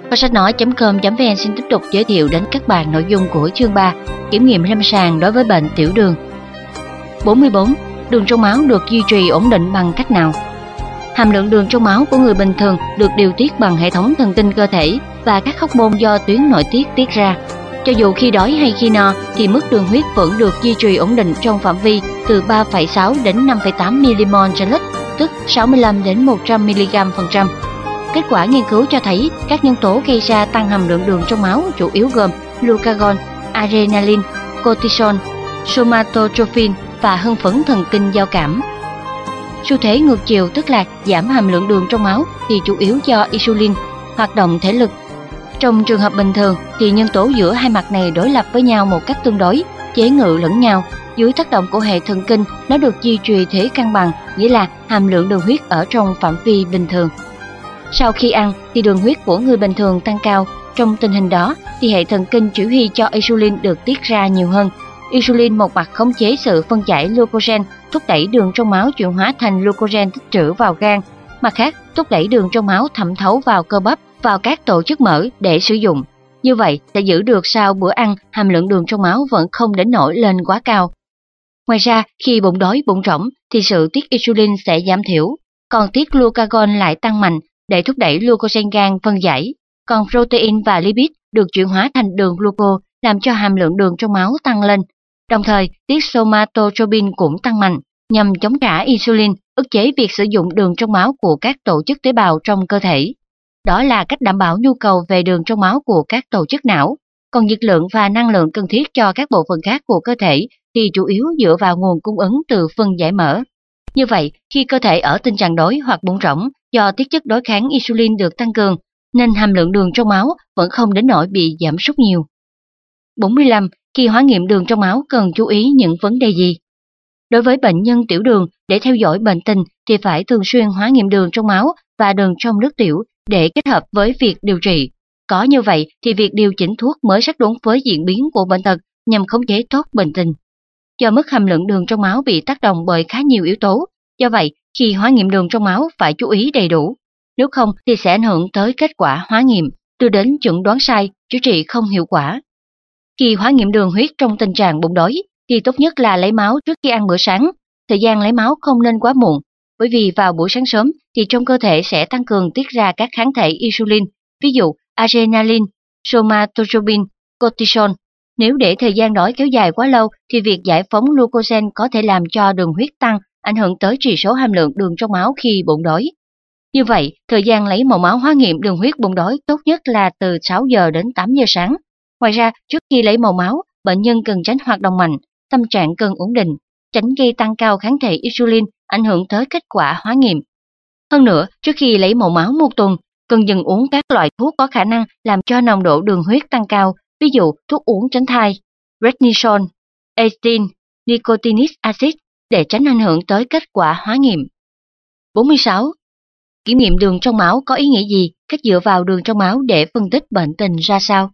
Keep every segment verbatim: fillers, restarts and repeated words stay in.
Kho sách nói chấm com chấm vn xin tiếp tục giới thiệu đến các bạn nội dung của chương ba, kiểm nghiệm lâm sàng đối với bệnh tiểu đường. bốn mươi bốn. Đường trong máu được duy trì ổn định bằng cách nào? Hàm lượng đường trong máu của người bình thường được điều tiết bằng hệ thống thần kinh cơ thể và các hormone do tuyến nội tiết tiết ra. Cho dù khi đói hay khi no thì mức đường huyết vẫn được duy trì ổn định trong phạm vi từ ba phẩy sáu đến năm phẩy tám milimol trên lít, tức sáu mươi lăm đến một trăm mi-li-gam phần trăm. Kết quả nghiên cứu cho thấy các nhân tố gây ra tăng hàm lượng đường trong máu chủ yếu gồm glucagon, adrenaline, cortisol, somatotrophin và hưng phấn thần kinh giao cảm. Xu thế ngược chiều, tức là giảm hàm lượng đường trong máu, thì chủ yếu do insulin, hoạt động thể lực. Trong trường hợp bình thường thì nhân tố giữa hai mặt này đối lập với nhau một cách tương đối, chế ngự lẫn nhau. Dưới tác động của hệ thần kinh, nó được duy trì thế cân bằng, nghĩa là hàm lượng đường huyết ở trong phạm vi bình thường. Sau khi ăn thì đường huyết của người bình thường tăng cao. Trong tình hình đó thì hệ thần kinh chỉ huy cho insulin được tiết ra nhiều hơn. Insulin một mặt khống chế sự phân giải glucogen, thúc đẩy đường trong máu chuyển hóa thành glucogen tích trữ vào gan, mặt khác thúc đẩy đường trong máu thẩm thấu vào cơ bắp, vào các tổ chức mỡ để sử dụng. Như vậy sẽ giữ được sau bữa ăn hàm lượng đường trong máu vẫn không đến nỗi lên quá cao. Ngoài ra, khi bụng đói bụng rỗng thì sự tiết insulin sẽ giảm thiểu, còn tiết glucagon lại tăng mạnh để thúc đẩy glucogen gan phân giải. Còn protein và lipid được chuyển hóa thành đường gluco, làm cho hàm lượng đường trong máu tăng lên. Đồng thời, tiết somatotropin cũng tăng mạnh nhằm chống trả insulin, ức chế việc sử dụng đường trong máu của các tổ chức tế bào trong cơ thể. Đó là cách đảm bảo nhu cầu về đường trong máu của các tổ chức não. Còn nhiệt lượng và năng lượng cần thiết cho các bộ phận khác của cơ thể thì chủ yếu dựa vào nguồn cung ứng từ phân giải mỡ. Như vậy, khi cơ thể ở tình trạng đói hoặc bụng rỗng, do tiết chất đối kháng insulin được tăng cường, nên hàm lượng đường trong máu vẫn không đến nỗi bị giảm sút nhiều. bốn mươi lăm. Khi hóa nghiệm đường trong máu cần chú ý những vấn đề gì? Đối với bệnh nhân tiểu đường, để theo dõi bệnh tình thì phải thường xuyên hóa nghiệm đường trong máu và đường trong nước tiểu để kết hợp với việc điều trị. Có như vậy thì việc điều chỉnh thuốc mới sát đúng với diễn biến của bệnh tật nhằm khống chế tốt bệnh tình. Do mức hàm lượng đường trong máu bị tác động bởi khá nhiều yếu tố, do vậy khi hóa nghiệm đường trong máu phải chú ý đầy đủ. Nếu không thì sẽ ảnh hưởng tới kết quả hóa nghiệm, đưa đến chẩn đoán sai, chữa trị không hiệu quả. Khi hóa nghiệm đường huyết trong tình trạng bụng đói thì tốt nhất là lấy máu trước khi ăn bữa sáng. Thời gian lấy máu không nên quá muộn, bởi vì vào buổi sáng sớm thì trong cơ thể sẽ tăng cường tiết ra các kháng thể insulin, ví dụ adrenaline, somatotropin, cortisol. Nếu để thời gian đói kéo dài quá lâu thì việc giải phóng glucogen có thể làm cho đường huyết tăng, ảnh hưởng tới chỉ số hàm lượng đường trong máu khi bụng đói. Như vậy, thời gian lấy mẫu máu hóa nghiệm đường huyết bụng đói tốt nhất là từ sáu giờ đến tám giờ sáng. Ngoài ra, trước khi lấy mẫu máu, bệnh nhân cần tránh hoạt động mạnh, tâm trạng cần ổn định, tránh gây tăng cao kháng thể insulin, ảnh hưởng tới kết quả hóa nghiệm. Hơn nữa, trước khi lấy mẫu máu một tuần, cần dừng uống các loại thuốc có khả năng làm cho nồng độ đường huyết tăng cao, ví dụ thuốc uống tránh thai, prednisone, statin, nicotinic acid để tránh ảnh hưởng tới kết quả hóa nghiệm. bốn mươi sáu. Kiểm nghiệm đường trong máu có ý nghĩa gì? Cách dựa vào đường trong máu để phân tích bệnh tình ra sao?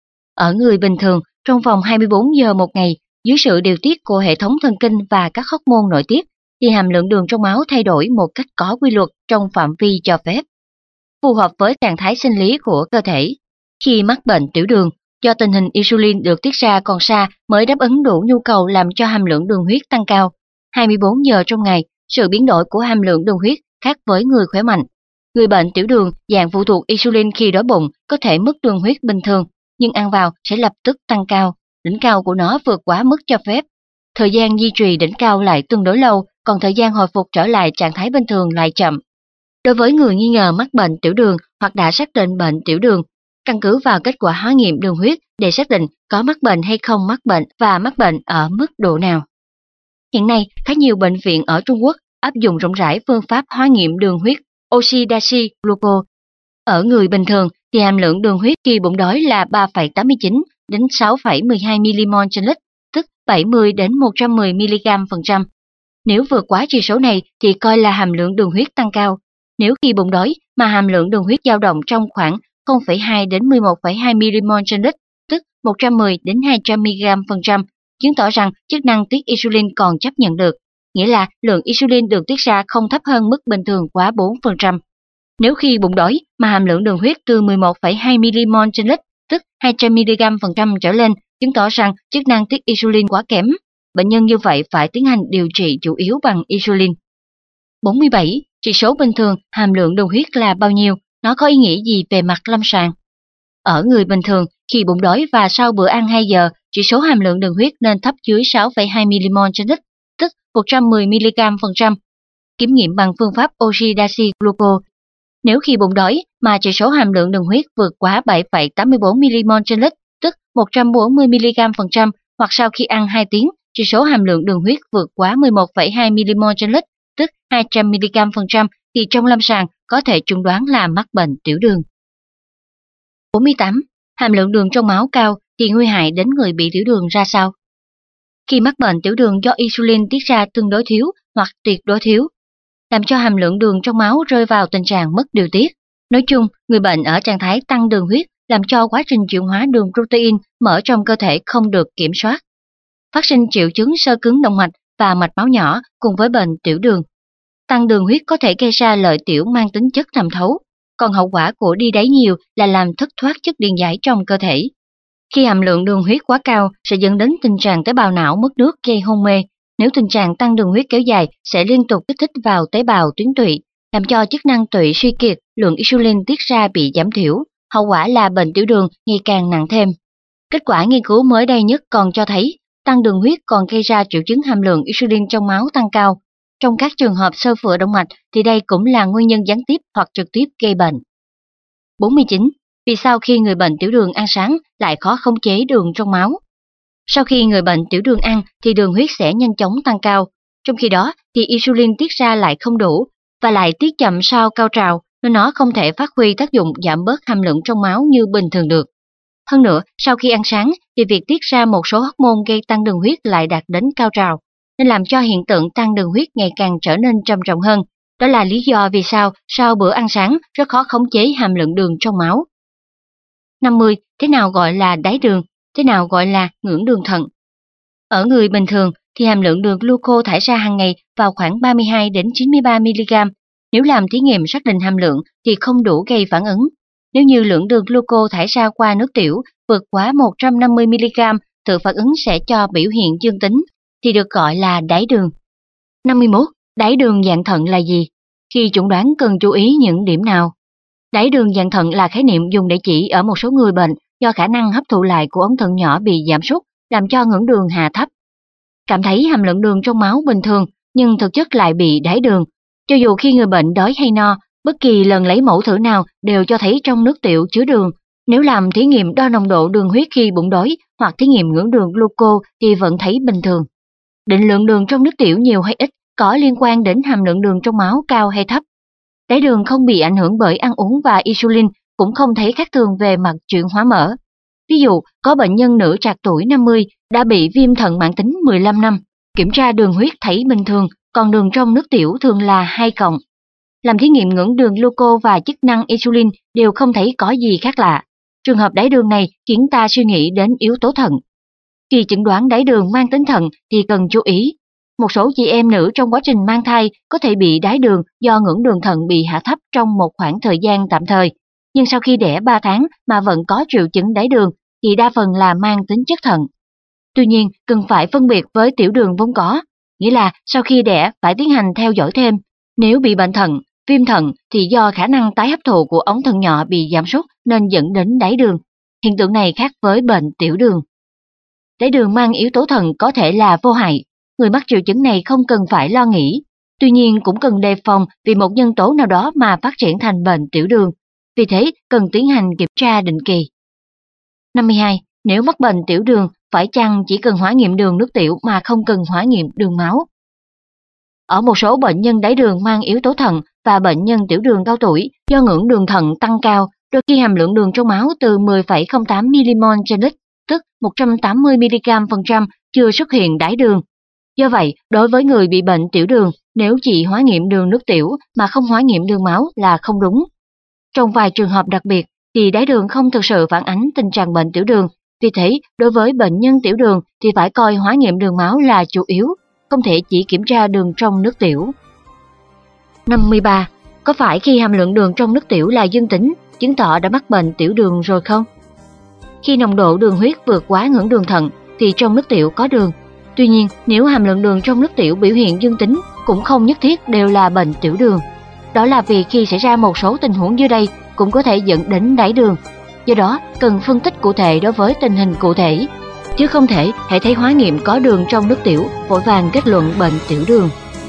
Ở người bình thường, trong vòng hai mươi bốn giờ một ngày, dưới sự điều tiết của hệ thống thần kinh và các hormone nội tiết, thì hàm lượng đường trong máu thay đổi một cách có quy luật trong phạm vi cho phép, phù hợp với trạng thái sinh lý của cơ thể. Khi mắc bệnh tiểu đường, do tình hình insulin được tiết ra còn xa mới đáp ứng đủ nhu cầu làm cho hàm lượng đường huyết tăng cao. hai mươi bốn giờ trong ngày, sự biến đổi của hàm lượng đường huyết khác với người khỏe mạnh. Người bệnh tiểu đường dạng phụ thuộc insulin khi đói bụng có thể mức đường huyết bình thường, nhưng ăn vào sẽ lập tức tăng cao, đỉnh cao của nó vượt quá mức cho phép. Thời gian duy trì đỉnh cao lại tương đối lâu, còn thời gian hồi phục trở lại trạng thái bình thường lại chậm. Đối với người nghi ngờ mắc bệnh tiểu đường hoặc đã xác định bệnh tiểu đường, căn cứ vào kết quả hóa nghiệm đường huyết để xác định có mắc bệnh hay không mắc bệnh và mắc bệnh ở mức độ nào. Hiện nay, khá nhiều bệnh viện ở Trung Quốc áp dụng rộng rãi phương pháp hóa nghiệm đường huyết oxidaci gluco. Ở người bình thường thì hàm lượng đường huyết khi bụng đói là ba phẩy tám mươi chín đến sáu phẩy mười hai milimol trên lít, tức bảy mươi đến một trăm mười mi-li-gam phần trăm. Nếu vượt quá chỉ số này thì coi là hàm lượng đường huyết tăng cao. Nếu khi bụng đói mà hàm lượng đường huyết dao động trong khoảng không phẩy hai đến mười một phẩy hai milimol trên lít, tức một trăm mười đến hai trăm mi-li-gam phần trăm, chứng tỏ rằng chức năng tiết insulin còn chấp nhận được, nghĩa là lượng insulin được tiết ra không thấp hơn mức bình thường quá bốn phần trăm. Nếu khi bụng đói mà hàm lượng đường huyết từ mười một phẩy hai milimol trên lít, tức hai trăm mi-li-gam phần trăm trở lên, chứng tỏ rằng chức năng tiết insulin quá kém. Bệnh nhân như vậy phải tiến hành điều trị chủ yếu bằng insulin. bốn mươi bảy. Chỉ số bình thường hàm lượng đường huyết là bao nhiêu? Nó có ý nghĩa gì về mặt lâm sàng? Ở người bình thường, khi bụng đói và sau bữa ăn hai giờ, chỉ số hàm lượng đường huyết nên thấp dưới sáu phẩy hai milimol trên lít, tức một trăm mười mi-li-gam phần trăm. Kiểm nghiệm bằng phương pháp oxidase glucose. Nếu khi bụng đói mà chỉ số hàm lượng đường huyết vượt quá bảy phẩy tám mươi bốn milimol trên lít, tức một trăm bốn mươi mi-li-gam phần trăm, hoặc sau khi ăn hai tiếng, chỉ số hàm lượng đường huyết vượt quá mười một phẩy hai milimol trên lít, tức hai trăm mi-li-gam phần trăm, thì trong lâm sàng có thể chẩn đoán là mắc bệnh tiểu đường. bốn mươi tám. Hàm lượng đường trong máu cao thì nguy hại đến người bị tiểu đường ra sao? Khi mắc bệnh tiểu đường do insulin tiết ra tương đối thiếu hoặc tuyệt đối thiếu, làm cho hàm lượng đường trong máu rơi vào tình trạng mất điều tiết. Nói chung, người bệnh ở trạng thái tăng đường huyết làm cho quá trình chuyển hóa đường protein mỡ trong cơ thể không được kiểm soát. Phát sinh triệu chứng xơ cứng động mạch và mạch máu nhỏ cùng với bệnh tiểu đường. Tăng đường huyết có thể gây ra lợi tiểu mang tính chất thẩm thấu, còn hậu quả của đi đáy nhiều là làm thất thoát chất điện giải trong cơ thể. Khi hàm lượng đường huyết quá cao sẽ dẫn đến tình trạng tế bào não mất nước gây hôn mê. Nếu tình trạng tăng đường huyết kéo dài sẽ liên tục kích thích vào tế bào tuyến tụy, làm cho chức năng tụy suy kiệt, lượng insulin tiết ra bị giảm thiểu, hậu quả là bệnh tiểu đường ngày càng nặng thêm. Kết quả nghiên cứu mới đây nhất còn cho thấy tăng đường huyết còn gây ra triệu chứng hàm lượng insulin trong máu tăng cao. Trong các trường hợp xơ phữa động mạch thì đây cũng là nguyên nhân gián tiếp hoặc trực tiếp gây bệnh. bốn mươi chín. Vì sao khi người bệnh tiểu đường ăn sáng lại khó khống chế đường trong máu? Sau khi người bệnh tiểu đường ăn thì đường huyết sẽ nhanh chóng tăng cao, trong khi đó thì insulin tiết ra lại không đủ và lại tiết chậm sau cao trào nên nó không thể phát huy tác dụng giảm bớt hàm lượng trong máu như bình thường được. Hơn nữa, sau khi ăn sáng thì việc tiết ra một số hormone gây tăng đường huyết lại đạt đến cao trào, nên làm cho hiện tượng tăng đường huyết ngày càng trở nên trầm trọng hơn. Đó là lý do vì sao sau bữa ăn sáng rất khó khống chế hàm lượng đường trong máu. năm mươi. Thế nào gọi là đái đường? Thế nào gọi là ngưỡng đường thận? Ở người bình thường thì hàm lượng đường glucose thải ra hàng ngày vào khoảng ba mươi hai đến chín mươi ba mi-li-gam. Nếu làm thí nghiệm xác định hàm lượng thì không đủ gây phản ứng. Nếu như lượng đường glucose thải ra qua nước tiểu vượt quá một trăm năm mươi mi-li-gam, tự phản ứng sẽ cho biểu hiện dương tính, thì được gọi là đái đường. năm mươi mốt. Đái đường dạng thận là gì? Khi chẩn đoán cần chú ý những điểm nào? Đái đường dạng thận là khái niệm dùng để chỉ ở một số người bệnh do khả năng hấp thụ lại của ống thận nhỏ bị giảm sút, làm cho ngưỡng đường hạ thấp. Cảm thấy hàm lượng đường trong máu bình thường nhưng thực chất lại bị đái đường. Cho dù khi người bệnh đói hay no, bất kỳ lần lấy mẫu thử nào đều cho thấy trong nước tiểu chứa đường. Nếu làm thí nghiệm đo nồng độ đường huyết khi bụng đói hoặc thí nghiệm ngưỡng đường glucose thì vẫn thấy bình thường. Định lượng đường trong nước tiểu nhiều hay ít có liên quan đến hàm lượng đường trong máu cao hay thấp. Đái đường không bị ảnh hưởng bởi ăn uống và insulin, cũng không thấy khác thường về mặt chuyển hóa mỡ. Ví dụ, có bệnh nhân nữ trạc tuổi năm mươi đã bị viêm thận mãn tính mười lăm năm, kiểm tra đường huyết thấy bình thường, còn đường trong nước tiểu thường là hai cộng. Làm thí nghiệm ngưỡng đường glucose và chức năng insulin đều không thấy có gì khác lạ. Trường hợp đái đường này khiến ta suy nghĩ đến yếu tố thận. Khi chẩn đoán đái đường mang tính thận thì cần chú ý. Một số chị em nữ trong quá trình mang thai có thể bị đái đường do ngưỡng đường thận bị hạ thấp trong một khoảng thời gian tạm thời. Nhưng sau khi đẻ ba tháng mà vẫn có triệu chứng đái đường thì đa phần là mang tính chất thận. Tuy nhiên, cần phải phân biệt với tiểu đường vốn có, nghĩa là sau khi đẻ phải tiến hành theo dõi thêm. Nếu bị bệnh thận, viêm thận thì do khả năng tái hấp thụ của ống thận nhỏ bị giảm sút nên dẫn đến đái đường. Hiện tượng này khác với bệnh tiểu đường. Đái đường mang yếu tố thận có thể là vô hại. Người mắc triệu chứng này không cần phải lo nghĩ. Tuy nhiên cũng cần đề phòng vì một nhân tố nào đó mà phát triển thành bệnh tiểu đường. Vì thế, cần tiến hành kiểm tra định kỳ. năm mươi hai. Nếu mắc bệnh tiểu đường, phải chăng chỉ cần hóa nghiệm đường nước tiểu mà không cần hóa nghiệm đường máu? Ở một số bệnh nhân đái đường mang yếu tố thận và bệnh nhân tiểu đường cao tuổi, do ngưỡng đường thận tăng cao, đôi khi hàm lượng đường trong máu từ mười phẩy không tám milimol trên lít, tức một trăm tám mươi mi-li-gam phần trăm, chưa xuất hiện đái đường. Do vậy, đối với người bị bệnh tiểu đường, nếu chỉ hóa nghiệm đường nước tiểu mà không hóa nghiệm đường máu là không đúng. Trong vài trường hợp đặc biệt thì đái đường không thực sự phản ánh tình trạng bệnh tiểu đường. Vì thế, đối với bệnh nhân tiểu đường thì phải coi hóa nghiệm đường máu là chủ yếu, không thể chỉ kiểm tra đường trong nước tiểu. năm mươi ba. Có phải khi hàm lượng đường trong nước tiểu là dương tính, chứng tỏ đã mắc bệnh tiểu đường rồi không? Khi nồng độ đường huyết vượt quá ngưỡng đường thận thì trong nước tiểu có đường. Tuy nhiên, nếu hàm lượng đường trong nước tiểu biểu hiện dương tính cũng không nhất thiết đều là bệnh tiểu đường. Đó là vì khi xảy ra một số tình huống dưới đây cũng có thể dẫn đến đái đường. Do đó, cần phân tích cụ thể đối với tình hình cụ thể, chứ không thể hãy thấy hóa nghiệm có đường trong nước tiểu vội vàng kết luận bệnh tiểu đường.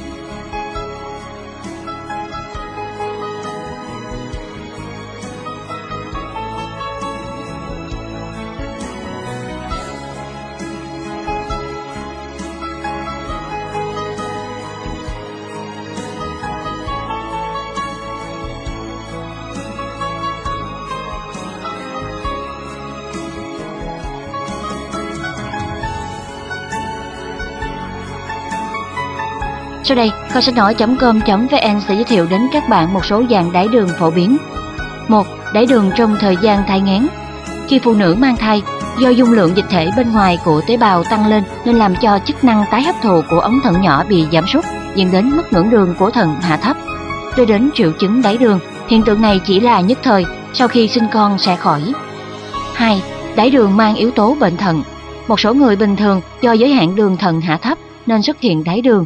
Sau đây, kho sách nói chấm com chấm vn sẽ giới thiệu đến các bạn một số dạng đái đường phổ biến. một. Đái đường trong thời gian thai nghén. Khi phụ nữ mang thai, do dung lượng dịch thể bên ngoài của tế bào tăng lên nên làm cho chức năng tái hấp thụ của ống thận nhỏ bị giảm sút, dẫn đến mức ngưỡng đường của thận hạ thấp, đưa đến triệu chứng đái đường. Hiện tượng này chỉ là nhất thời, sau khi sinh con sẽ khỏi. hai. Đái đường mang yếu tố bệnh thận. Một số người bình thường do giới hạn đường thận hạ thấp nên xuất hiện đái đường.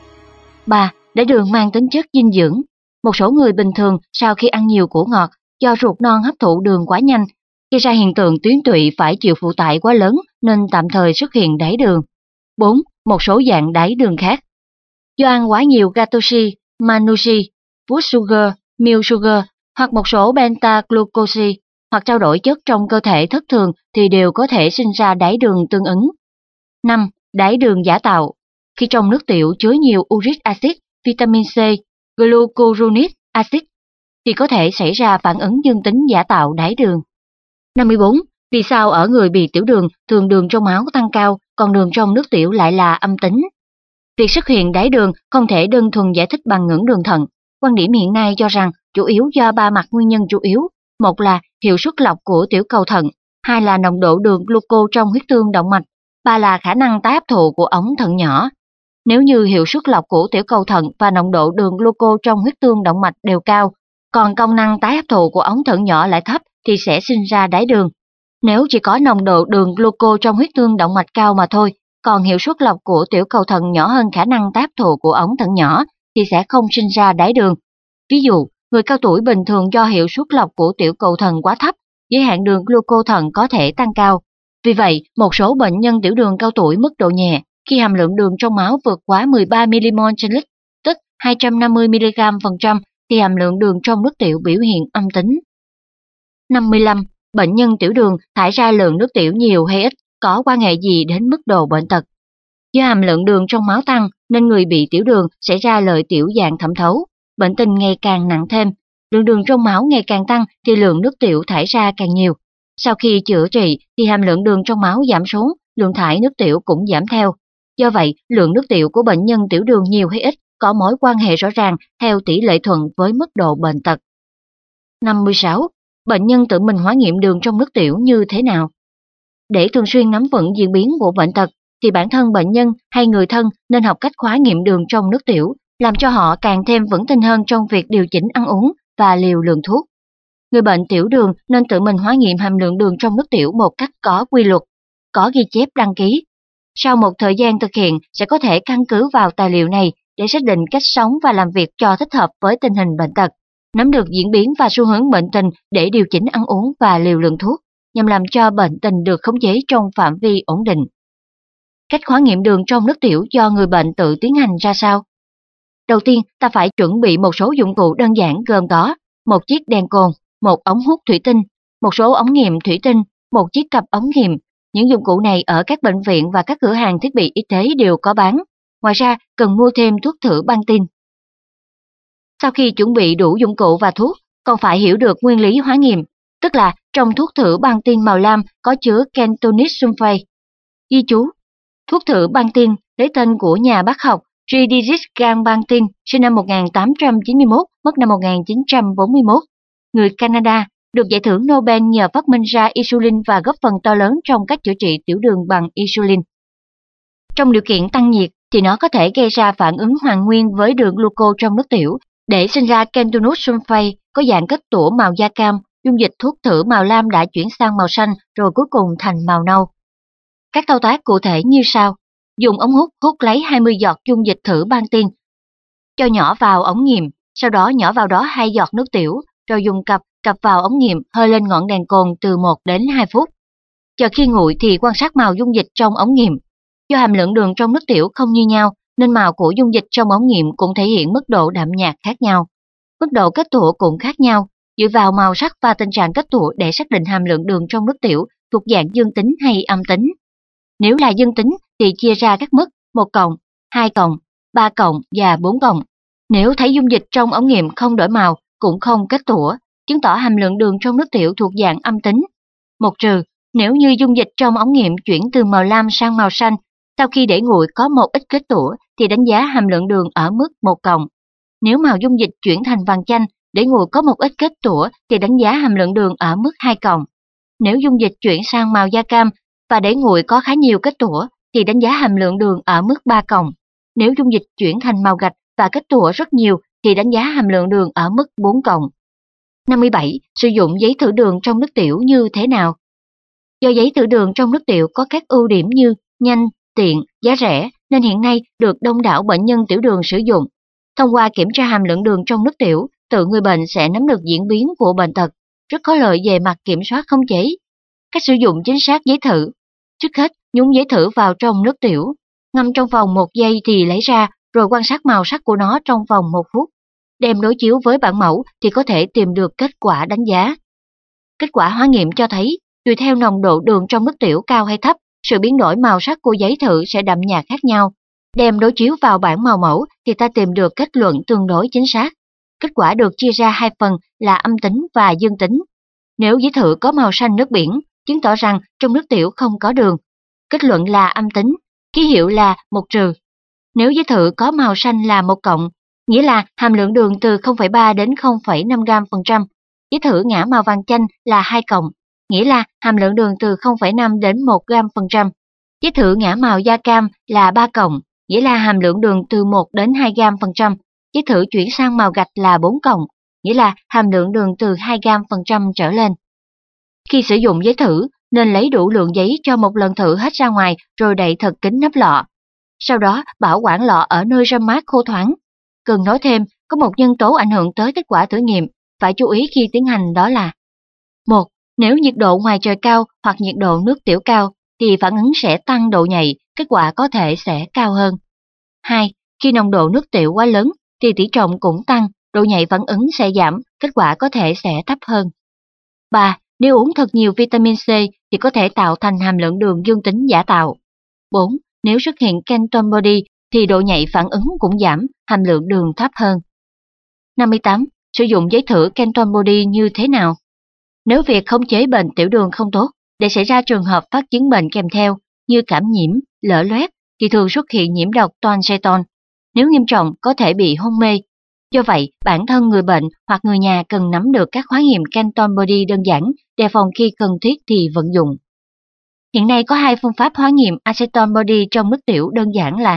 ba. Đái đường mang tính chất dinh dưỡng. Một số người bình thường sau khi ăn nhiều củ ngọt, do ruột non hấp thụ đường quá nhanh, gây ra hiện tượng tuyến tụy phải chịu phụ tải quá lớn nên tạm thời xuất hiện đái đường. bốn. Một số dạng đái đường khác. Do ăn quá nhiều gatoshi, manushi, food sugar, milk sugar hoặc một số beta-glucose hoặc trao đổi chất trong cơ thể thất thường thì đều có thể sinh ra đái đường tương ứng. năm. Đái đường giả tạo. Khi trong nước tiểu chứa nhiều uric acid, vitamin C, glucuronic acid thì có thể xảy ra phản ứng dương tính giả tạo đái đường. năm mươi bốn. Vì sao ở người bị tiểu đường thường đường trong máu tăng cao, còn đường trong nước tiểu lại là âm tính? Việc xuất hiện đái đường không thể đơn thuần giải thích bằng ngưỡng đường thận. Quan điểm hiện nay cho rằng chủ yếu do ba mặt nguyên nhân chủ yếu. Một là hiệu suất lọc của tiểu cầu thận, hai là nồng độ đường gluco trong huyết tương động mạch, ba là khả năng tái hấp thụ của ống thận nhỏ. Nếu như hiệu suất lọc của tiểu cầu thận và nồng độ đường gluco trong huyết tương động mạch đều cao, còn công năng tái hấp thụ của ống thận nhỏ lại thấp thì sẽ sinh ra đái đường. Nếu chỉ có nồng độ đường gluco trong huyết tương động mạch cao mà thôi, còn hiệu suất lọc của tiểu cầu thận nhỏ hơn khả năng tái hấp thụ của ống thận nhỏ thì sẽ không sinh ra đái đường. Ví dụ, người cao tuổi bình thường do hiệu suất lọc của tiểu cầu thận quá thấp, giới hạn đường gluco thận có thể tăng cao. Vì vậy, một số bệnh nhân tiểu đường cao tuổi mức độ nhẹ, khi hàm lượng đường trong máu vượt quá mười ba mi-li-mol trên lít, tức hai trăm năm mươi mi-li-gam phần trăm, thì hàm lượng đường trong nước tiểu biểu hiện âm tính. năm mươi lăm. Bệnh nhân tiểu đường thải ra lượng nước tiểu nhiều hay ít có quan hệ gì đến mức độ bệnh tật? Do hàm lượng đường trong máu tăng nên người bị tiểu đường xảy ra lợi tiểu dạng thẩm thấu, bệnh tình ngày càng nặng thêm, lượng đường trong máu ngày càng tăng thì lượng nước tiểu thải ra càng nhiều. Sau khi chữa trị thì hàm lượng đường trong máu giảm xuống, lượng thải nước tiểu cũng giảm theo. Do vậy, lượng nước tiểu của bệnh nhân tiểu đường nhiều hay ít có mối quan hệ rõ ràng theo tỷ lệ thuận với mức độ bệnh tật. năm mươi sáu. Bệnh nhân tự mình hóa nghiệm đường trong nước tiểu như thế nào? Để thường xuyên nắm vững diễn biến của bệnh tật, thì bản thân bệnh nhân hay người thân nên học cách hóa nghiệm đường trong nước tiểu, làm cho họ càng thêm vững tin hơn trong việc điều chỉnh ăn uống và liều lượng thuốc. Người bệnh tiểu đường nên tự mình hóa nghiệm hàm lượng đường trong nước tiểu một cách có quy luật, có ghi chép đăng ký. Sau một thời gian thực hiện sẽ có thể căn cứ vào tài liệu này để xác định cách sống và làm việc cho thích hợp với tình hình bệnh tật, nắm được diễn biến và xu hướng bệnh tình để điều chỉnh ăn uống và liều lượng thuốc, nhằm làm cho bệnh tình được khống chế trong phạm vi ổn định. Cách hóa nghiệm đường trong nước tiểu do người bệnh tự tiến hành ra sao? Đầu tiên, ta phải chuẩn bị một số dụng cụ đơn giản gồm có một chiếc đèn cồn, một ống hút thủy tinh, một số ống nghiệm thủy tinh, một chiếc cặp ống nghiệm. Những dụng cụ này ở các bệnh viện và các cửa hàng thiết bị y tế đều có bán. Ngoài ra, cần mua thêm thuốc thử băng tin. Sau khi chuẩn bị đủ dụng cụ và thuốc, còn phải hiểu được nguyên lý hóa nghiệm, tức là trong thuốc thử băng tin màu lam có chứa kentonic sulfate. Ghi chú, thuốc thử băng tin lấy tên của nhà bác học Friedrich Karl Banting, sinh năm một nghìn tám trăm chín mươi mốt, mất năm một nghìn chín trăm bốn mươi mốt, người Canada, được giải thưởng Nobel nhờ phát minh ra insulin và góp phần to lớn trong cách chữa trị tiểu đường bằng insulin. Trong điều kiện tăng nhiệt thì nó có thể gây ra phản ứng hoàn nguyên với đường gluco trong nước tiểu Để sinh ra kentonus sulfate có dạng kết tủa màu da cam, dung dịch thuốc thử màu lam đã chuyển sang màu xanh rồi cuối cùng thành màu nâu. Các thao tác cụ thể như sau. Dùng ống hút hút lấy hai mươi giọt dung dịch thử Pantene, cho nhỏ vào ống nghiệm, sau đó nhỏ vào đó hai giọt nước tiểu, rồi dùng cặp cặp vào ống nghiệm hơi lên ngọn đèn cồn từ một đến hai phút. Chờ khi nguội thì quan sát màu dung dịch trong ống nghiệm. Do hàm lượng đường trong nước tiểu không như nhau, nên màu của dung dịch trong ống nghiệm cũng thể hiện mức độ đậm nhạt khác nhau. Mức độ kết tủa cũng khác nhau, dựa vào màu sắc và tình trạng kết tủa để xác định hàm lượng đường trong nước tiểu thuộc dạng dương tính hay âm tính. Nếu là dương tính thì chia ra các mức một cộng, hai cộng, ba cộng và bốn cộng. Nếu thấy dung dịch trong ống nghiệm không đổi màu, cũng không kết tủa, chứng tỏ hàm lượng đường trong nước tiểu thuộc dạng âm tính. Một trừ, nếu như dung dịch trong ống nghiệm chuyển từ màu lam sang màu xanh, sau khi để nguội có một ít kết tủa thì đánh giá hàm lượng đường ở mức một cộng. Nếu màu dung dịch chuyển thành vàng chanh, để nguội có một ít kết tủa thì đánh giá hàm lượng đường ở mức hai cộng. Nếu dung dịch chuyển sang màu da cam và để nguội có khá nhiều kết tủa thì đánh giá hàm lượng đường ở mức ba cộng. Nếu dung dịch chuyển thành màu gạch và kết tủa rất nhiều thì đánh giá hàm lượng đường ở mức bốn cộng. năm mươi bảy. Sử dụng giấy thử đường trong nước tiểu như thế nào? Do giấy thử đường trong nước tiểu có các ưu điểm như nhanh, tiện, giá rẻ nên hiện nay được đông đảo bệnh nhân tiểu đường sử dụng. Thông qua kiểm tra hàm lượng đường trong nước tiểu, tự người bệnh sẽ nắm được diễn biến của bệnh tật, rất có lợi về mặt kiểm soát khống chế. Cách sử dụng chính xác giấy thử. Trước hết, nhúng giấy thử vào trong nước tiểu, ngâm trong vòng một giây thì lấy ra, rồi quan sát màu sắc của nó trong vòng một phút. Đem đối chiếu với bản mẫu thì có thể tìm được kết quả đánh giá. Kết quả hóa nghiệm cho thấy, tùy theo nồng độ đường trong nước tiểu cao hay thấp, sự biến đổi màu sắc của giấy thử sẽ đậm nhạt khác nhau. Đem đối chiếu vào bảng màu mẫu thì ta tìm được kết luận tương đối chính xác. Kết quả được chia ra hai phần là âm tính và dương tính. Nếu giấy thử có màu xanh nước biển, chứng tỏ rằng trong nước tiểu không có đường. Kết luận là âm tính, ký hiệu là một trừ. Nếu giấy thử có màu xanh là một cộng, nghĩa là hàm lượng đường từ không phẩy ba đến không phẩy năm gam phần trăm. Giấy thử ngã màu vàng chanh là hai cộng, nghĩa là hàm lượng đường từ không phẩy năm đến một gam phần trăm. Giấy thử ngã màu da cam là ba cộng, nghĩa là hàm lượng đường từ một đến hai gam phần trăm. Giấy thử chuyển sang màu gạch là bốn cộng, nghĩa là hàm lượng đường từ hai gam phần trăm trở lên. Khi sử dụng giấy thử, nên lấy đủ lượng giấy cho một lần thử hết ra ngoài rồi đậy thật kín nắp lọ. Sau đó bảo quản lọ ở nơi râm mát khô thoáng. Cần nói thêm, có một nhân tố ảnh hưởng tới kết quả thử nghiệm, phải chú ý khi tiến hành đó là: một. Nếu nhiệt độ ngoài trời cao hoặc nhiệt độ nước tiểu cao, thì phản ứng sẽ tăng độ nhạy, kết quả có thể sẽ cao hơn. hai. Khi nồng độ nước tiểu quá lớn, thì tỷ trọng cũng tăng, độ nhạy phản ứng sẽ giảm, kết quả có thể sẽ thấp hơn. ba. Nếu uống thật nhiều vitamin C thì có thể tạo thành hàm lượng đường dương tính giả tạo. bốn. Nếu xuất hiện Kenton body thì độ nhạy phản ứng cũng giảm, hàm lượng đường thấp hơn. năm mươi tám. Sử dụng giấy thử Kenton body như thế nào? Nếu việc khống chế bệnh tiểu đường không tốt, để xảy ra trường hợp phát chứng bệnh kèm theo như cảm nhiễm, lở loét thì thường xuất hiện nhiễm độc toanseton. Nếu nghiêm trọng có thể bị hôn mê. Do vậy, bản thân người bệnh hoặc người nhà cần nắm được các hóa nghiệm Kenton body đơn giản, đề phòng khi cần thiết thì vận dụng. Hiện nay có hai phương pháp hóa nghiệm aceton body trong nước tiểu đơn giản là: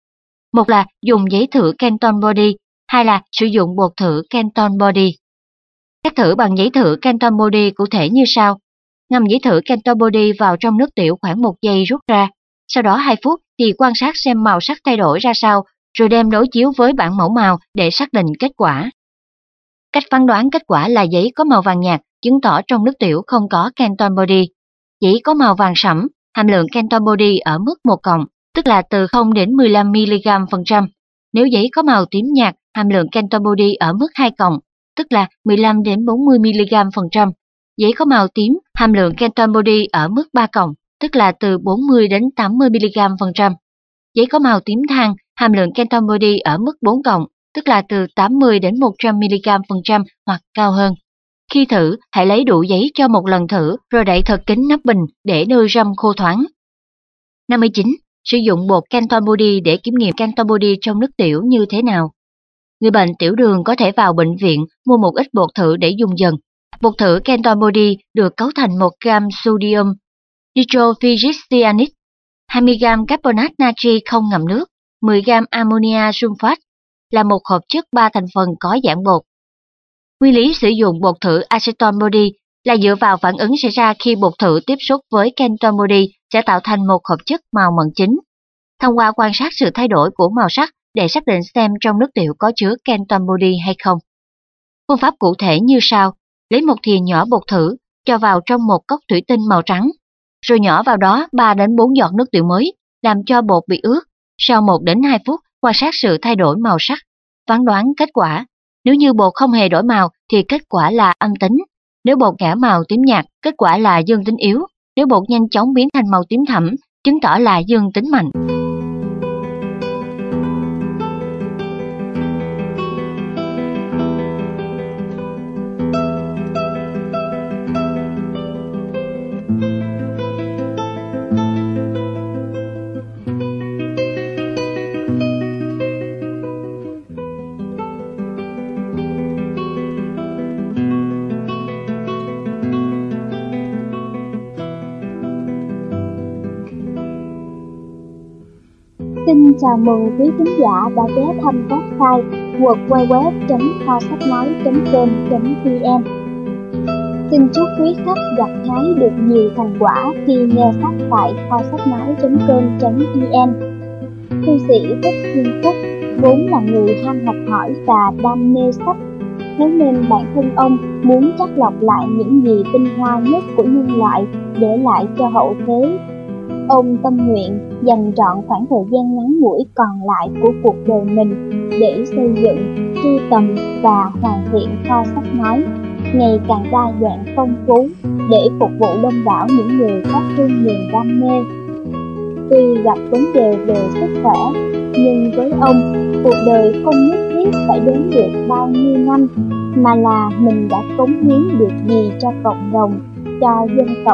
một là dùng giấy thử Kenton body, hai là sử dụng bột thử Kenton body. Cách thử bằng giấy thử Kenton body cụ thể như sau: ngâm giấy thử Kenton body vào trong nước tiểu khoảng một giây rút ra, sau đó hai phút thì quan sát xem màu sắc thay đổi ra sao, rồi đem đối chiếu với bảng mẫu màu để xác định kết quả. Cách phán đoán kết quả là giấy có màu vàng nhạt, chứng tỏ trong nước tiểu không có Kenton body. Giấy có màu vàng sẫm, hàm lượng Kenton body ở mức một cộng, tức là từ không đến mười lăm mi-li-gam phần trăm. Nếu giấy có màu tím nhạt, hàm lượng Kenton body ở mức hai cộng, tức là mười lăm đến bốn mươi mi-li-gam phần trăm. Giấy có màu tím, hàm lượng Kenton body ở mức ba cộng, tức là từ bốn mươi đến tám mươi mi-li-gam phần trăm. Giấy có màu tím than, hàm lượng Kenton body ở mức bốn cộng, tức là từ tám mươi đến một trăm mi-li-gam phần trăm hoặc cao hơn. Khi thử, hãy lấy đủ giấy cho một lần thử rồi đậy thật kín nắp bình để nơi râm khô thoáng. năm mươi chín. Sử dụng bột Kenton body để kiểm nghiệm Kenton body trong nước tiểu như thế nào? Người bệnh tiểu đường có thể vào bệnh viện mua một ít bột thử để dùng dần. Bột thử Kenton body được cấu thành một gam sodium dihydrophygic, hai mươi gam carbonate natri không ngậm nước, mười gam ammonia sulfate, là một hợp chất ba thành phần có dạng bột. Nguyên lý sử dụng bột thử aceton body là dựa vào phản ứng xảy ra khi bột thử tiếp xúc với kenton body sẽ tạo thành một hợp chất màu mận chính. Thông qua quan sát sự thay đổi của màu sắc để xác định xem trong nước tiểu có chứa kenton body hay không. Phương pháp cụ thể như sau: lấy một thìa nhỏ bột thử, cho vào trong một cốc thủy tinh màu trắng, rồi nhỏ vào đó ba đến bốn giọt nước tiểu mới, làm cho bột bị ướt. Sau một đến hai phút, quan sát sự thay đổi màu sắc, phán đoán kết quả. Nếu như bột không hề đổi màu thì kết quả là âm tính. Nếu bột ngả màu tím nhạt, kết quả là dương tính yếu. Nếu bột nhanh chóng biến thành màu tím thẫm, chứng tỏ là dương tính mạnh. Xin chào mừng quý khán giả đã ghé thăm website w w w chấm kho sách nói chấm com chấm vn. Xin chúc quý khách gặt hái được nhiều thành quả khi nghe sách tại kho sách nói chấm com chấm vn. Thư sĩ Thích Thiên Phúc vốn là người ham học hỏi và đam mê sách, thế nên bản thân ông muốn chắt lọc lại những gì tinh hoa nhất của nhân loại để lại cho hậu thế. Ông tâm nguyện dành trọn khoảng thời gian ngắn ngủi còn lại của cuộc đời mình để xây dựng, sưu tầm và hoàn thiện kho sách nói ngày càng đa dạng phong phú để phục vụ đông đảo những người có chung niềm đam mê. Tuy gặp vấn đề về sức khỏe, nhưng với ông, cuộc đời không nhất thiết phải đến được bao nhiêu năm, mà là mình đã cống hiến được gì cho cộng đồng, cho dân tộc.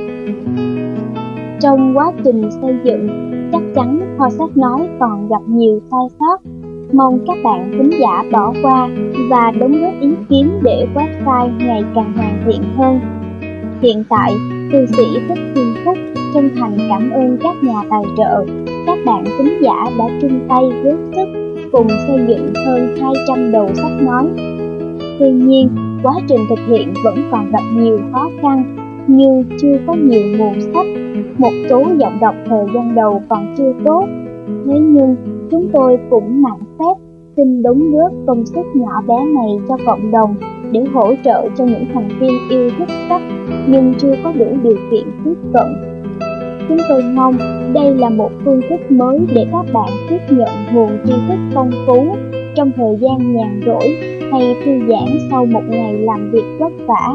Trong quá trình xây dựng, chắc chắn kho sách nói còn gặp nhiều sai sót. Mong các bạn thính giả bỏ qua và đóng góp ý kiến để website ngày càng hoàn thiện hơn. Hiện tại, thư sĩ Thích Thiên Phúc chân thành cảm ơn các nhà tài trợ, các bạn thính giả đã chung tay góp sức cùng xây dựng hơn hai trăm đầu sách nói. Tuy nhiên, quá trình thực hiện vẫn còn gặp nhiều khó khăn, như chưa có nhiều nguồn sách, một số giọng đọc thời gian đầu còn chưa tốt. Thế nhưng, chúng tôi cũng mạn phép xin đóng góp công sức nhỏ bé này cho cộng đồng để hỗ trợ cho những thành viên yêu thích sách nhưng chưa có đủ điều kiện tiếp cận. Chúng tôi mong đây là một phương thức mới để các bạn tiếp nhận nguồn tri thức phong phú trong thời gian nhàn rỗi hay thư giãn sau một ngày làm việc vất vả.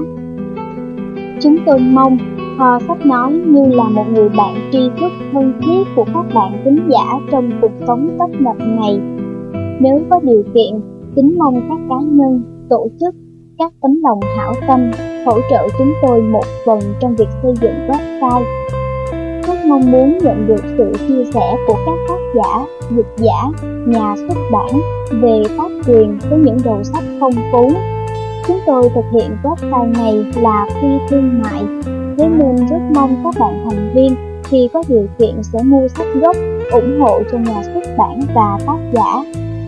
Chúng tôi mong kho sách nói như là một người bạn tri thức thân thiết của các bạn thính giả trong cuộc sống tấp nập này. Nếu có điều kiện, kính mong các cá nhân, tổ chức, các tấm lòng hảo tâm hỗ trợ chúng tôi một phần trong việc xây dựng website. Rất mong muốn nhận được sự chia sẻ của các tác giả, dịch giả, nhà xuất bản về tác quyền với những đầu sách phong phú. Chúng tôi thực hiện website này là phi thương mại, thế nên rất mong các bạn thành viên khi có điều kiện sẽ mua sách gốc, ủng hộ cho nhà xuất bản và tác giả.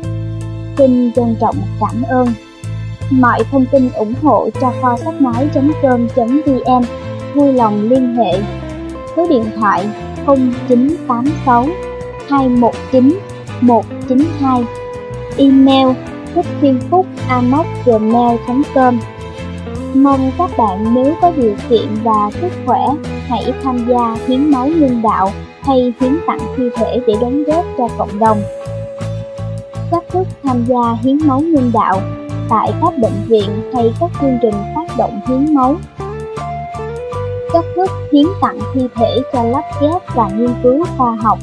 Xin trân trọng cảm ơn. Mọi thông tin ủng hộ cho kho sách nói chấm com chấm vn vui lòng liên hệ. Số điện thoại không chín tám sáu hai một chín một chín hai, email thích thiên phúc a m o c gmail chấm com. Mong các bạn nếu có điều kiện và sức khỏe hãy tham gia hiến máu nhân đạo hay hiến tặng thi thể để đóng góp cho cộng đồng. Cách thức tham gia hiến máu nhân đạo tại các bệnh viện hay các chương trình phát động hiến máu. Cách thức hiến tặng thi thể cho lắp ghép và nghiên cứu khoa học.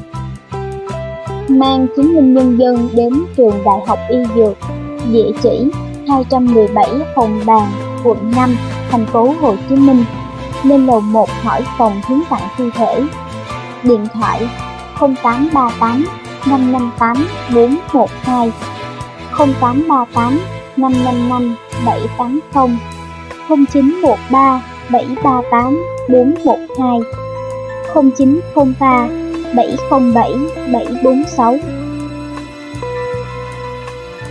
Mang chứng minh nhân dân đến trường Đại học Y Dược, địa chỉ hai trăm mười bảy Hồng Bàng, quận năm, thành phố Hồ Chí Minh, lên lầu một hỏi phòng hiến tặng thi thể. Điện thoại không tám ba tám năm năm tám bốn một hai, không tám ba tám năm năm năm bảy tám không, không chín một ba bảy ba tám bốn một hai, không chín không ba bảy không bảy bảy bốn sáu.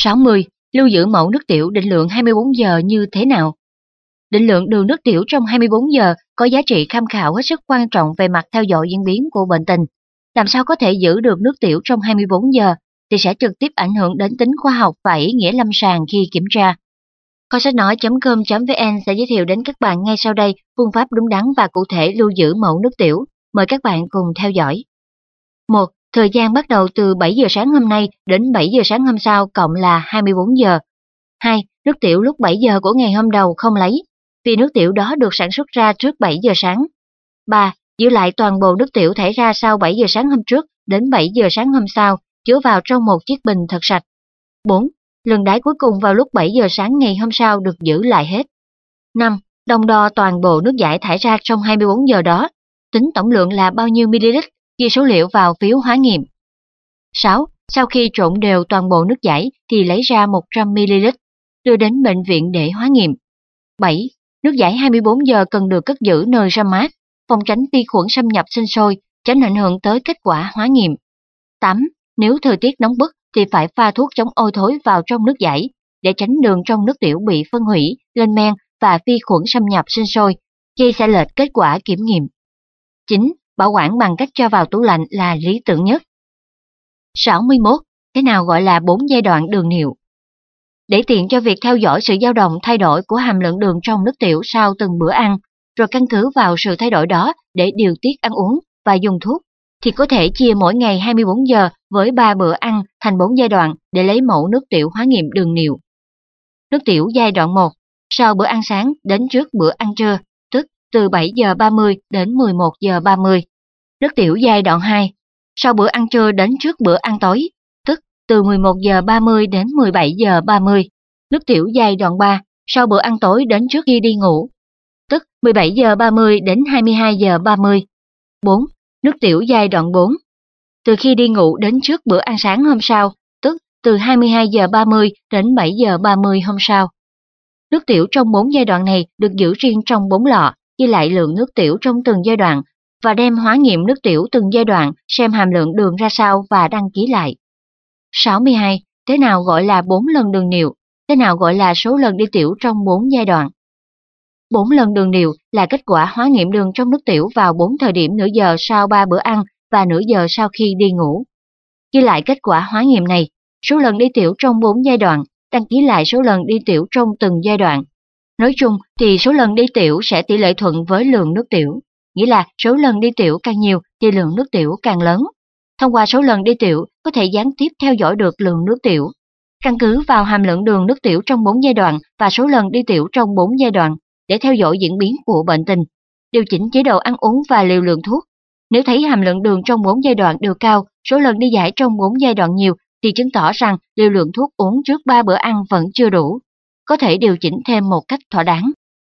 sáu mươi. Lưu giữ mẫu nước tiểu định lượng hai mươi bốn giờ như thế nào? Định lượng đường nước tiểu trong hai mươi bốn giờ có giá trị tham khảo hết sức quan trọng về mặt theo dõi diễn biến của bệnh tình. Làm sao có thể giữ được nước tiểu trong hai mươi bốn giờ thì sẽ trực tiếp ảnh hưởng đến tính khoa học và ý nghĩa lâm sàng khi kiểm tra. Kho sách nói chấm com chấm vn sẽ giới thiệu đến các bạn ngay sau đây phương pháp đúng đắn và cụ thể lưu giữ mẫu nước tiểu. Mời các bạn cùng theo dõi. một. Thời gian bắt đầu từ bảy giờ sáng hôm nay đến bảy giờ sáng hôm sau cộng là hai mươi bốn giờ. hai. Nước tiểu lúc bảy giờ của ngày hôm đầu không lấy, vì nước tiểu đó được sản xuất ra trước bảy giờ sáng. ba. Giữ lại toàn bộ nước tiểu thải ra sau bảy giờ sáng hôm trước đến bảy giờ sáng hôm sau, chứa vào trong một chiếc bình thật sạch. bốn. Lần đái cuối cùng vào lúc bảy giờ sáng ngày hôm sau được giữ lại hết. năm. Đong đo toàn bộ nước giải thải ra trong hai mươi bốn giờ đó, tính tổng lượng là bao nhiêu ml, ghi số liệu vào phiếu hóa nghiệm. sáu. Sau khi trộn đều toàn bộ nước giải thì lấy ra một trăm mi li lít, đưa đến bệnh viện để hóa nghiệm. bảy. Nước giải hai mươi bốn giờ cần được cất giữ nơi râm mát, phòng tránh vi khuẩn xâm nhập sinh sôi, tránh ảnh hưởng tới kết quả hóa nghiệm. tám. Nếu thời tiết nóng bức thì phải pha thuốc chống ôi thối vào trong nước giải, để tránh đường trong nước tiểu bị phân hủy, lên men và vi khuẩn xâm nhập sinh sôi, khi sẽ lệch kết quả kiểm nghiệm. chín. Bảo quản bằng cách cho vào tủ lạnh là lý tưởng nhất. sáu mươi mốt. Thế nào gọi là bốn giai đoạn đường niệu? Để tiện cho việc theo dõi sự dao động thay đổi của hàm lượng đường trong nước tiểu sau từng bữa ăn, rồi căn cứ vào sự thay đổi đó để điều tiết ăn uống và dùng thuốc, thì có thể chia mỗi ngày hai mươi bốn giờ với ba bữa ăn thành bốn giai đoạn để lấy mẫu nước tiểu hóa nghiệm đường niệu. Nước tiểu giai đoạn một, sau bữa ăn sáng đến trước bữa ăn trưa, tức từ bảy giờ ba mươi đến mười một giờ ba mươi. Nước tiểu giai đoạn hai, sau bữa ăn trưa đến trước bữa ăn tối, tức từ mười một giờ ba mươi đến mười bảy giờ ba mươi. Nước tiểu giai đoạn ba, sau bữa ăn tối đến trước khi đi ngủ, tức mười bảy giờ ba mươi đến hai mươi hai giờ ba mươi. bốn. Nước tiểu giai đoạn bốn, từ khi đi ngủ đến trước bữa ăn sáng hôm sau, tức từ hai mươi hai giờ ba mươi đến bảy giờ ba mươi hôm sau. Nước tiểu trong bốn giai đoạn này được giữ riêng trong bốn lọ, ghi lại lượng nước tiểu trong từng giai đoạn và đem hóa nghiệm nước tiểu từng giai đoạn xem hàm lượng đường ra sao và đăng ký lại. sáu mươi hai. Thế nào gọi là bốn lần đường niệu? Thế nào gọi là số lần đi tiểu trong bốn giai đoạn? bốn lần đường niệu là kết quả hóa nghiệm đường trong nước tiểu vào bốn thời điểm nửa giờ sau ba bữa ăn và nửa giờ sau khi đi ngủ. Ghi lại kết quả hóa nghiệm này, số lần đi tiểu trong bốn giai đoạn, đăng ký lại số lần đi tiểu trong từng giai đoạn. Nói chung thì số lần đi tiểu sẽ tỷ lệ thuận với lượng nước tiểu, nghĩa là số lần đi tiểu càng nhiều thì lượng nước tiểu càng lớn. Thông qua số lần đi tiểu có thể gián tiếp theo dõi được lượng nước tiểu. Căn cứ vào hàm lượng đường nước tiểu trong bốn giai đoạn và số lần đi tiểu trong bốn giai đoạn để theo dõi diễn biến của bệnh tình, điều chỉnh chế độ ăn uống và liều lượng thuốc. Nếu thấy hàm lượng đường trong bốn giai đoạn đều cao, số lần đi giải trong bốn giai đoạn nhiều thì chứng tỏ rằng liều lượng thuốc uống trước ba bữa ăn vẫn chưa đủ, có thể điều chỉnh thêm một cách thỏa đáng.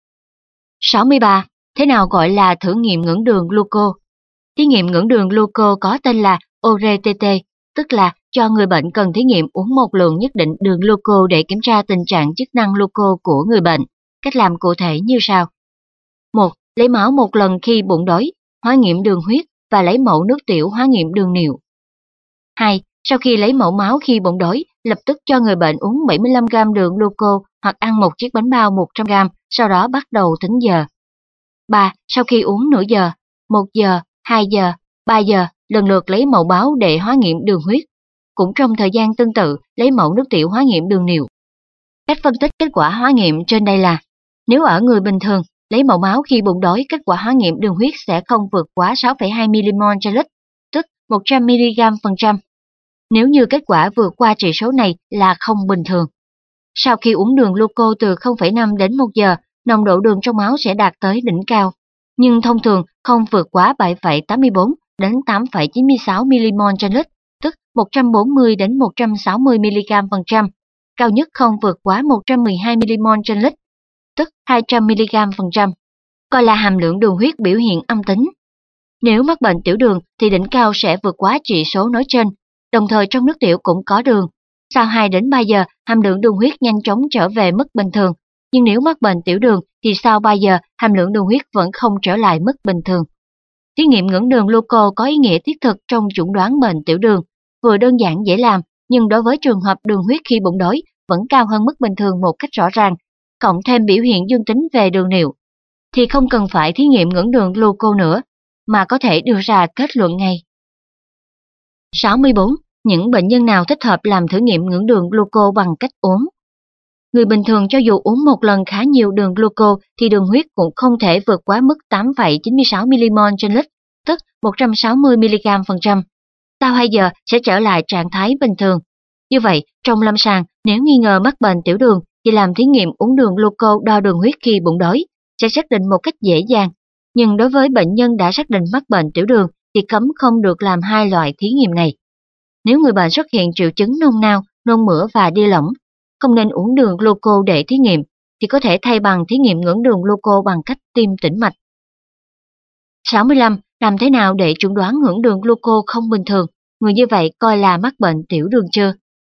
sáu mươi ba. Thế nào gọi là thử nghiệm ngưỡng đường gluco? Thí nghiệm ngưỡng đường gluco có tên là o rờ tê tê, tức là cho người bệnh cần thí nghiệm uống một lượng nhất định đường gluco để kiểm tra tình trạng chức năng gluco của người bệnh. Cách làm cụ thể như sau. một. Lấy máu một lần khi bụng đói, hóa nghiệm đường huyết và lấy mẫu nước tiểu hóa nghiệm đường niệu. hai. Sau khi lấy mẫu máu khi bụng đói, lập tức cho người bệnh uống bảy mươi lăm gam đường gluco hoặc ăn một chiếc bánh bao một trăm gam, sau đó bắt đầu tính giờ. ba. Sau khi uống nửa giờ, một giờ, hai giờ, ba giờ, lần lượt lấy mẫu máu để hóa nghiệm đường huyết. Cũng trong thời gian tương tự, lấy mẫu nước tiểu hóa nghiệm đường niệu. Cách phân tích kết quả hóa nghiệm trên đây là: nếu ở người bình thường, lấy mẫu máu khi bụng đói, kết quả hóa nghiệm đường huyết sẽ không vượt quá sáu phẩy hai milimol trên lít, tức một trăm mi-li-gam phần trăm. Nếu như kết quả vượt qua chỉ số này là không bình thường. Sau khi uống đường gluco từ không phẩy năm đến một giờ, nồng độ đường trong máu sẽ đạt tới đỉnh cao, nhưng thông thường không vượt quá bảy phẩy tám mươi bốn đến tám phẩy chín mươi sáu milimol trên lít, tức một trăm bốn mươi đến một trăm sáu mươi mi-li-gam phần trăm. Cao nhất không vượt quá một trăm mười hai milimol trên lít, tức hai trăm mi-li-gam phần trăm, coi là hàm lượng đường huyết biểu hiện âm tính. Nếu mắc bệnh tiểu đường thì đỉnh cao sẽ vượt quá chỉ số nói trên, đồng thời trong nước tiểu cũng có đường. Sau hai đến ba giờ, hàm lượng đường huyết nhanh chóng trở về mức bình thường, nhưng nếu mắc bệnh tiểu đường thì sau ba giờ, hàm lượng đường huyết vẫn không trở lại mức bình thường. Thí nghiệm ngưỡng đường gluco có ý nghĩa thiết thực trong chẩn đoán bệnh tiểu đường, vừa đơn giản dễ làm, nhưng đối với trường hợp đường huyết khi bụng đói vẫn cao hơn mức bình thường một cách rõ ràng, cộng thêm biểu hiện dương tính về đường niệu, thì không cần phải thí nghiệm ngưỡng đường glucose nữa, mà có thể đưa ra kết luận ngay. sáu mươi bốn. Những bệnh nhân nào thích hợp làm thử nghiệm ngưỡng đường glucose bằng cách uống? Người bình thường cho dù uống một lần khá nhiều đường glucose thì đường huyết cũng không thể vượt quá mức tám phẩy chín mươi sáu milimol trên lít, tức một trăm sáu mươi mi-li-gam phần trăm. Sau hai giờ sẽ trở lại trạng thái bình thường. Như vậy, trong lâm sàng, nếu nghi ngờ mắc bệnh tiểu đường thì làm thí nghiệm uống đường glucose đo đường huyết khi bụng đói sẽ xác định một cách dễ dàng. Nhưng đối với bệnh nhân đã xác định mắc bệnh tiểu đường thì cấm không được làm hai loại thí nghiệm này. Nếu người bệnh xuất hiện triệu chứng nôn nao, nôn mửa và đi lỏng, không nên uống đường glucose để thí nghiệm, thì có thể thay bằng thí nghiệm ngưỡng đường glucose bằng cách tiêm tĩnh mạch. sáu mươi lăm. Làm thế nào để chẩn đoán ngưỡng đường glucose không bình thường? Người như vậy coi là mắc bệnh tiểu đường chưa?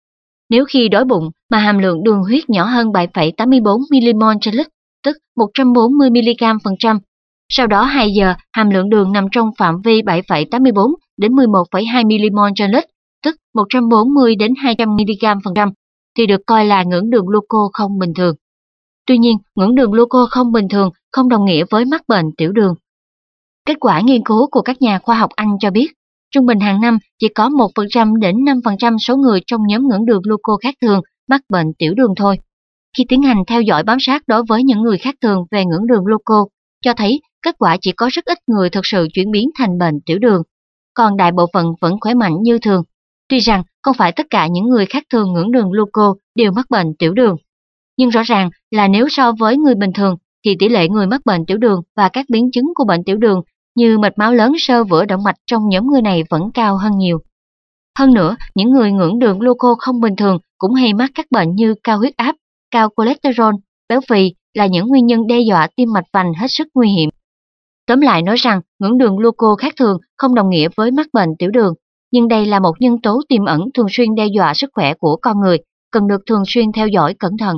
Nếu khi đói bụng mà hàm lượng đường huyết nhỏ hơn bảy phẩy tám mươi bốn milimol trên lít, tức một trăm bốn mươi mi-li-gam phần trăm, sau đó hai giờ hàm lượng đường nằm trong phạm vi bảy phẩy tám mươi bốn đến mười một phẩy hai milimol trên lít, tức một trăm bốn mươi đến hai trăm mi-li-gam phần trăm, thì được coi là ngưỡng đường glucose không bình thường. Tuy nhiên, ngưỡng đường glucose không bình thường không đồng nghĩa với mắc bệnh tiểu đường. Kết quả nghiên cứu của các nhà khoa học Anh cho biết, trung bình hàng năm chỉ có một phần trăm đến năm phần trăm số người trong nhóm ngưỡng đường glucose khác thường mắc bệnh tiểu đường thôi. Khi tiến hành theo dõi bám sát đối với những người khác thường về ngưỡng đường glucose, cho thấy kết quả chỉ có rất ít người thực sự chuyển biến thành bệnh tiểu đường, còn đại bộ phận vẫn khỏe mạnh như thường. Tuy rằng không phải tất cả những người khác thường ngưỡng đường glucose đều mắc bệnh tiểu đường, nhưng rõ ràng là nếu so với người bình thường thì tỷ lệ người mắc bệnh tiểu đường và các biến chứng của bệnh tiểu đường như mạch máu lớn, xơ vữa động mạch trong nhóm người này vẫn cao hơn nhiều. Hơn nữa, những người ngưỡng đường glucose không bình thường cũng hay mắc các bệnh như cao huyết áp, cao cholesterol, béo phì là những nguyên nhân đe dọa tim mạch vành hết sức nguy hiểm. Tóm lại nói rằng ngưỡng đường glucose khác thường không đồng nghĩa với mắc bệnh tiểu đường, nhưng đây là một nhân tố tiềm ẩn thường xuyên đe dọa sức khỏe của con người, cần được thường xuyên theo dõi cẩn thận.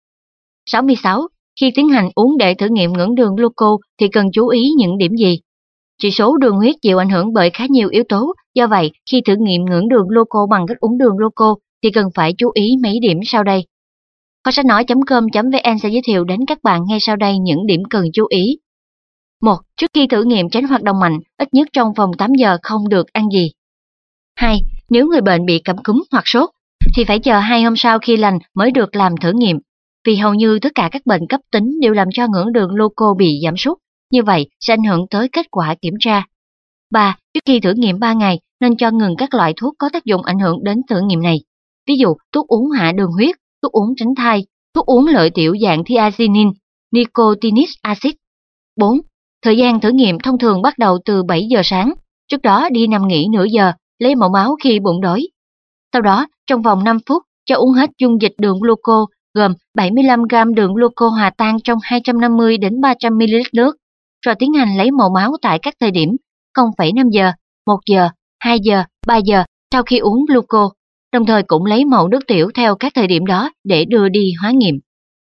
sáu mươi sáu. Khi tiến hành uống để thử nghiệm ngưỡng đường glucose thì cần chú ý những điểm gì? Chỉ số đường huyết chịu ảnh hưởng bởi khá nhiều yếu tố, do vậy khi thử nghiệm ngưỡng đường glucose bằng cách uống đường glucose thì cần phải chú ý mấy điểm sau đây. Kho sách nói chấm com chấm vn sẽ giới thiệu đến các bạn ngay sau đây những điểm cần chú ý. một. Trước khi thử nghiệm tránh hoạt động mạnh, ít nhất trong vòng tám giờ không được ăn gì. hai. Nếu người bệnh bị cảm cúm hoặc sốt, thì phải chờ hai hôm sau khi lành mới được làm thử nghiệm, vì hầu như tất cả các bệnh cấp tính đều làm cho ngưỡng đường glucose bị giảm sút, như vậy sẽ ảnh hưởng tới kết quả kiểm tra. ba. Trước khi thử nghiệm ba ngày, nên cho ngừng các loại thuốc có tác dụng ảnh hưởng đến thử nghiệm này, ví dụ thuốc uống hạ đường huyết, thuốc uống tránh thai, thuốc uống lợi tiểu dạng thiazinin, nicotinic acid. bốn. Thời gian thử nghiệm thông thường bắt đầu từ bảy giờ sáng, trước đó đi nằm nghỉ nửa giờ, lấy mẫu máu khi bụng đói. Sau đó, trong vòng năm phút, cho uống hết dung dịch đường glucose gồm bảy mươi lăm gam đường glucose hòa tan trong hai trăm năm mươi đến ba trăm mi li lít nước, rồi tiến hành lấy mẫu máu tại các thời điểm không phẩy năm giờ, một giờ, hai giờ, ba giờ sau khi uống glucose, đồng thời cũng lấy mẫu nước tiểu theo các thời điểm đó để đưa đi hóa nghiệm.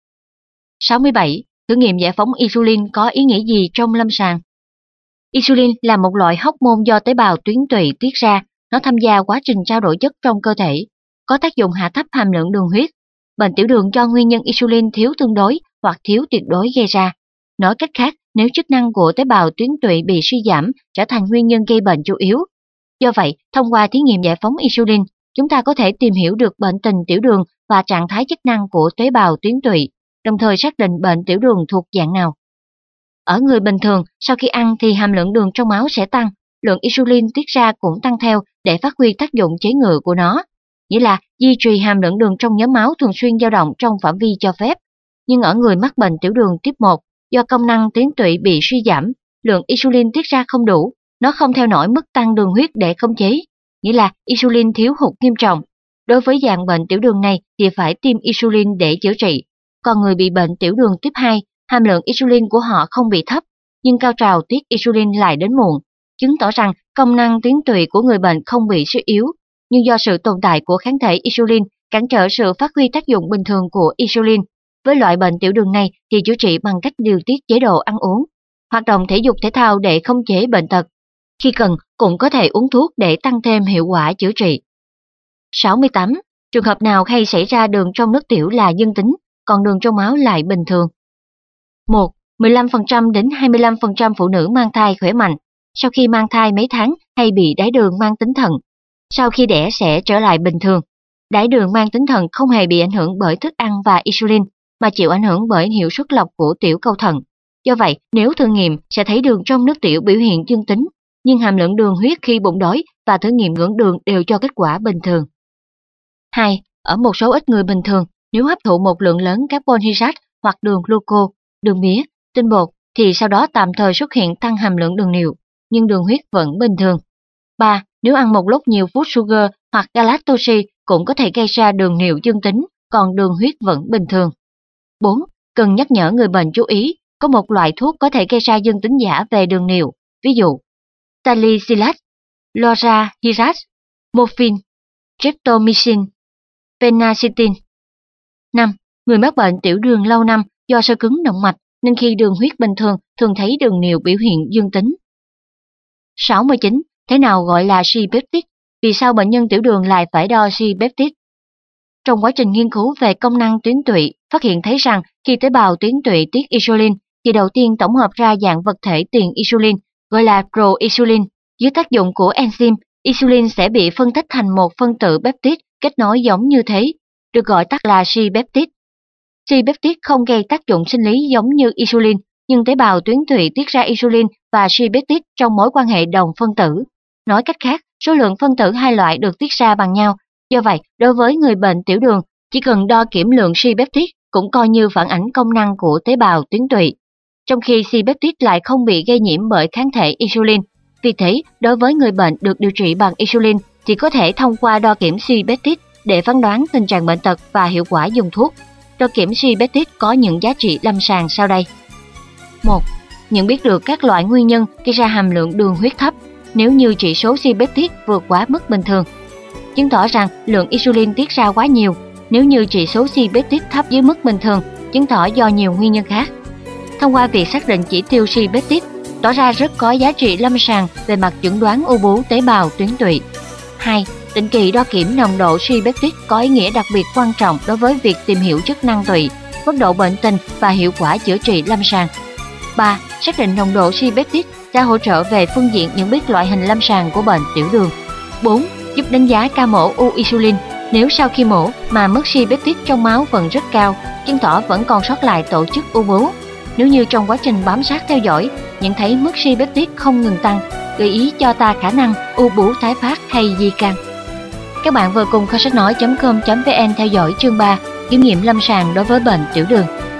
sáu mươi bảy. Thử nghiệm giải phóng insulin có ý nghĩa gì trong lâm sàng? Insulin là một loại hormone do tế bào tuyến tụy tiết ra, nó tham gia quá trình trao đổi chất trong cơ thể, có tác dụng hạ thấp hàm lượng đường huyết. Bệnh tiểu đường do nguyên nhân insulin thiếu tương đối hoặc thiếu tuyệt đối gây ra. Nói cách khác, nếu chức năng của tế bào tuyến tụy bị suy giảm, trở thành nguyên nhân gây bệnh chủ yếu. Do vậy, thông qua thí nghiệm giải phóng insulin, chúng ta có thể tìm hiểu được bệnh tình tiểu đường và trạng thái chức năng của tế bào tuyến tụy, đồng thời xác định bệnh tiểu đường thuộc dạng nào. Ở người bình thường, sau khi ăn thì hàm lượng đường trong máu sẽ tăng, lượng insulin tiết ra cũng tăng theo để phát huy tác dụng chế ngự của nó, nghĩa là duy trì hàm lượng đường trong nhóm máu thường xuyên dao động trong phạm vi cho phép. Nhưng ở người mắc bệnh tiểu đường tuyếp một, do công năng tuyến tụy bị suy giảm, lượng insulin tiết ra không đủ, nó không theo nổi mức tăng đường huyết để khống chế, nghĩa là insulin thiếu hụt nghiêm trọng. Đối với dạng bệnh tiểu đường này thì phải tiêm insulin để chữa trị. Còn người bị bệnh tiểu đường tuyếp hai, hàm lượng insulin của họ không bị thấp, nhưng cao trào tiết insulin lại đến muộn, chứng tỏ rằng công năng tuyến tụy của người bệnh không bị suy yếu, nhưng do sự tồn tại của kháng thể insulin cản trở sự phát huy tác dụng bình thường của insulin. Với loại bệnh tiểu đường này thì chữa trị bằng cách điều tiết chế độ ăn uống, hoạt động thể dục thể thao để khống chế bệnh tật. Khi cần, cũng có thể uống thuốc để tăng thêm hiệu quả chữa trị. sáu mươi tám. Trường hợp nào hay xảy ra đường trong nước tiểu là dương tính, còn đường trong máu lại bình thường? một. mười lăm phần trăm đến hai mươi lăm phần trăm phụ nữ mang thai khỏe mạnh, sau khi mang thai mấy tháng hay bị đái đường mang tính thận. Sau khi đẻ sẽ trở lại bình thường. Đái đường mang tính thận không hề bị ảnh hưởng bởi thức ăn và insulin, mà chịu ảnh hưởng bởi hiệu suất lọc của tiểu cầu thận. Do vậy, nếu thử nghiệm sẽ thấy đường trong nước tiểu biểu hiện dương tính, nhưng hàm lượng đường huyết khi bụng đói và thử nghiệm ngưỡng đường đều cho kết quả bình thường. hai. Ở một số ít người bình thường, nếu hấp thụ một lượng lớn carbon hydrate hoặc đường gluco, đường mía, tinh bột, thì sau đó tạm thời xuất hiện tăng hàm lượng đường niệu, nhưng đường huyết vẫn bình thường. ba. Nếu ăn một lúc nhiều food sugar hoặc galactose cũng có thể gây ra đường niệu dương tính, còn đường huyết vẫn bình thường. bốn. Cần nhắc nhở người bệnh chú ý, có một loại thuốc có thể gây ra dương tính giả về đường niệu, ví dụ salicylate, lorahydrat, morphine, streptomycin, phenacetin. năm. Người mắc bệnh tiểu đường lâu năm do sơ cứng động mạch nên khi đường huyết bình thường thường thấy đường niệu biểu hiện dương tính. sáu mươi chín. Thế nào gọi là C-peptide? Vì sao bệnh nhân tiểu đường lại phải đo C-peptide? Trong quá trình nghiên cứu về công năng tuyến tụy, phát hiện thấy rằng khi tế bào tuyến tụy tiết insulin, thì đầu tiên tổng hợp ra dạng vật thể tiền insulin, gọi là proinsulin. Dưới tác dụng của enzyme, insulin sẽ bị phân tách thành một phân tử peptide kết nối giống như thế, được gọi tắt là C-peptide. C-peptide không gây tác dụng sinh lý giống như insulin, nhưng tế bào tuyến tụy tiết ra insulin và C-peptide trong mối quan hệ đồng phân tử. Nói cách khác, số lượng phân tử hai loại được tiết ra bằng nhau. Do vậy, đối với người bệnh tiểu đường, chỉ cần đo kiểm lượng C-peptide cũng coi như phản ánh công năng của tế bào tuyến tụy. Trong khi C-peptide lại không bị gây nhiễm bởi kháng thể insulin. Vì thế, đối với người bệnh được điều trị bằng insulin thì có thể thông qua đo kiểm C-peptide để phán đoán tình trạng bệnh tật và hiệu quả dùng thuốc. Đo kiểm C-peptide có những giá trị lâm sàng sau đây. một. Nhận biết được các loại nguyên nhân gây ra hàm lượng đường huyết thấp nếu như chỉ số C-peptide vượt quá mức bình thường. Chứng tỏ rằng lượng insulin tiết ra quá nhiều, nếu như chỉ số C-peptide thấp dưới mức bình thường, chứng tỏ do nhiều nguyên nhân khác. Thông qua việc xác định chỉ tiêu C-peptide, tỏ ra rất có giá trị lâm sàng về mặt chẩn đoán u bướu tế bào tuyến tụy. hai. Định kỳ đo kiểm nồng độ C-peptide có ý nghĩa đặc biệt quan trọng đối với việc tìm hiểu chức năng tụy, mức độ bệnh tình và hiệu quả chữa trị lâm sàng. ba. Xác định nồng độ C-peptide sẽ hỗ trợ về phương diện nhận biết loại hình lâm sàng của bệnh tiểu đường. bốn. Giúp đánh giá ca mổ u insulin. Nếu sau khi mổ mà mức C-peptide trong máu vẫn rất cao, chứng tỏ vẫn còn sót lại tổ chức u bướu. Nếu như trong quá trình bám sát theo dõi, nhận thấy mức C-peptide không ngừng tăng, gợi ý cho ta khả năng u bướu tái phát hay di căn. Các bạn vừa cùng kho sách nói chấm com chấm vn theo dõi chương ba, kiểm nghiệm lâm sàng đối với bệnh tiểu đường.